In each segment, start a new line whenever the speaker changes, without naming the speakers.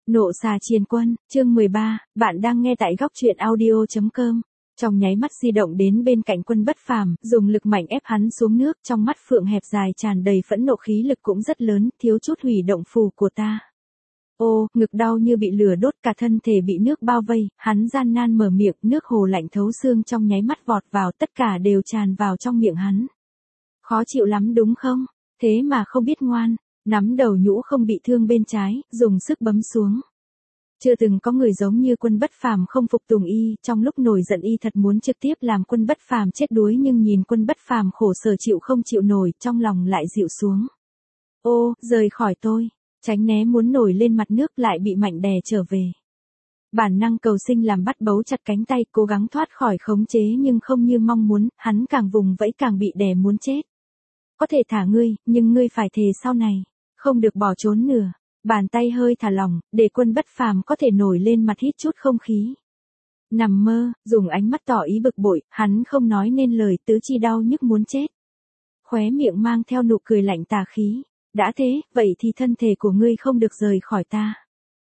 Nộ xà triền quân, chương 13, bạn đang nghe tại góc truyện audio.com. Trong nháy mắt di động đến bên cạnh Quân Bất Phàm, dùng lực mạnh ép hắn xuống nước, trong mắt Phượng hẹp dài tràn đầy phẫn nộ, khí lực cũng rất lớn, thiếu chút hủy động phù của ta. Ô, ngực đau như bị lửa đốt, cả thân thể bị nước bao vây, hắn gian nan mở miệng, nước hồ lạnh thấu xương trong nháy mắt vọt vào, tất cả đều tràn vào trong miệng hắn. Khó chịu lắm đúng không? Thế mà không biết ngoan. Nắm đầu nhũ không bị thương bên trái, dùng sức bấm xuống. Chưa từng có người giống như Quân Bất Phàm không phục tùng y, trong lúc nổi giận y thật muốn trực tiếp làm Quân Bất Phàm chết đuối, nhưng nhìn Quân Bất Phàm khổ sở chịu không chịu nổi, trong lòng lại dịu xuống. Ô, rời khỏi tôi, tránh né muốn nổi lên mặt nước lại bị mạnh đè trở về. Bản năng cầu sinh làm bắt bấu chặt cánh tay, cố gắng thoát khỏi khống chế nhưng không như mong muốn, hắn càng vùng vẫy càng bị đè muốn chết. Có thể thả ngươi, nhưng ngươi phải thề sau này không được bỏ trốn nữa. Bàn tay hơi thả lỏng, để Quân Bất Phàm có thể nổi lên mặt hít chút không khí. Nằm mơ, dùng ánh mắt tỏ ý bực bội, hắn không nói nên lời, tứ chi đau nhức muốn chết. Khóe miệng mang theo nụ cười lạnh tà khí. Đã thế, vậy thì thân thể của ngươi không được rời khỏi ta.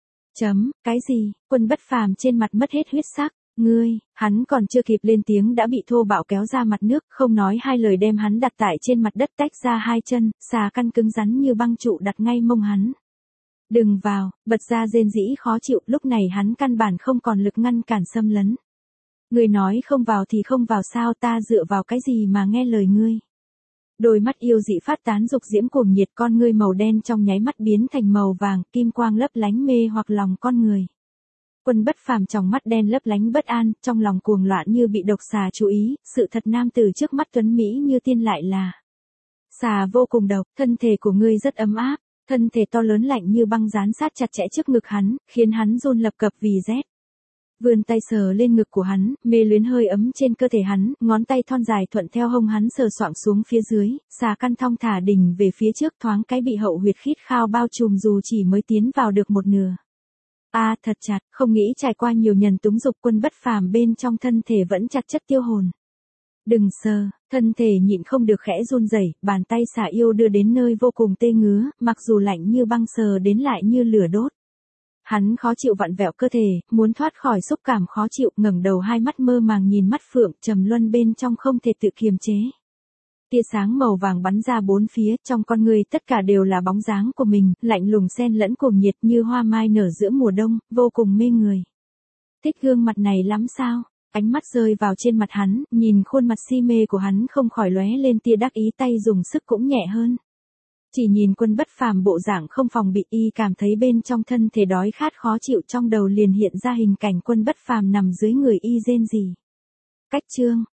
Cái gì? Quân Bất Phàm trên mặt mất hết huyết sắc. Ngươi, hắn còn chưa kịp lên tiếng đã bị thô bạo kéo ra mặt nước, không nói hai lời đem hắn đặt tại trên mặt đất, tách ra hai chân, xà căn cứng rắn như băng trụ đặt ngay mông hắn. Đừng vào, bật ra rên rỉ khó chịu, lúc này hắn căn bản không còn lực ngăn cản xâm lấn. Ngươi nói không vào thì không vào sao, ta dựa vào cái gì mà nghe lời ngươi. Đôi mắt yêu dị phát tán dục diễm cuồng nhiệt, con ngươi màu đen trong nháy mắt biến thành màu vàng, kim quang lấp lánh mê hoặc lòng con người. Quân Bất Phàm trong mắt đen lấp lánh bất an, trong lòng cuồng loạn như bị độc xà chú ý, sự thật nam tử trước mắt tuấn mỹ như tiên lại là xà vô cùng độc. Thân thể của ngươi rất ấm áp, thân thể to lớn lạnh như băng dán sát chặt chẽ trước ngực hắn, khiến hắn run lập cập vì rét. Vươn tay sờ lên ngực của hắn, mê luyến hơi ấm trên cơ thể hắn, ngón tay thon dài thuận theo hông hắn sờ soạng xuống phía dưới, xà căn thong thả đỉnh về phía trước, thoáng cái bị hậu huyệt khít khao bao trùm dù chỉ mới tiến vào được một nửa. Thật chặt, không nghĩ trải qua nhiều nhần túng dục, Quân Bất Phàm bên trong thân thể vẫn chặt chất tiêu hồn. Đừng sờ, thân thể nhịn không được khẽ run rẩy, bàn tay xà yêu đưa đến nơi vô cùng tê ngứa, mặc dù lạnh như băng sờ đến lại như lửa đốt. Hắn khó chịu vặn vẹo cơ thể, muốn thoát khỏi xúc cảm khó chịu, ngẩng đầu hai mắt mơ màng nhìn mắt Phượng trầm luân bên trong không thể tự kiềm chế. Tia sáng màu vàng bắn ra bốn phía, trong con người tất cả đều là bóng dáng của mình, lạnh lùng xen lẫn cuồng nhiệt như hoa mai nở giữa mùa đông, vô cùng mê người. Thích gương mặt này lắm sao? Ánh mắt rơi vào trên mặt hắn, nhìn khuôn mặt si mê của hắn không khỏi lóe lên tia đắc ý, tay dùng sức cũng nhẹ hơn. Chỉ nhìn Quân Bất Phàm bộ dạng không phòng bị, y cảm thấy bên trong thân thể đói khát khó chịu, trong đầu liền hiện ra hình cảnh Quân Bất Phàm nằm dưới người y rên rỉ. Cách chương,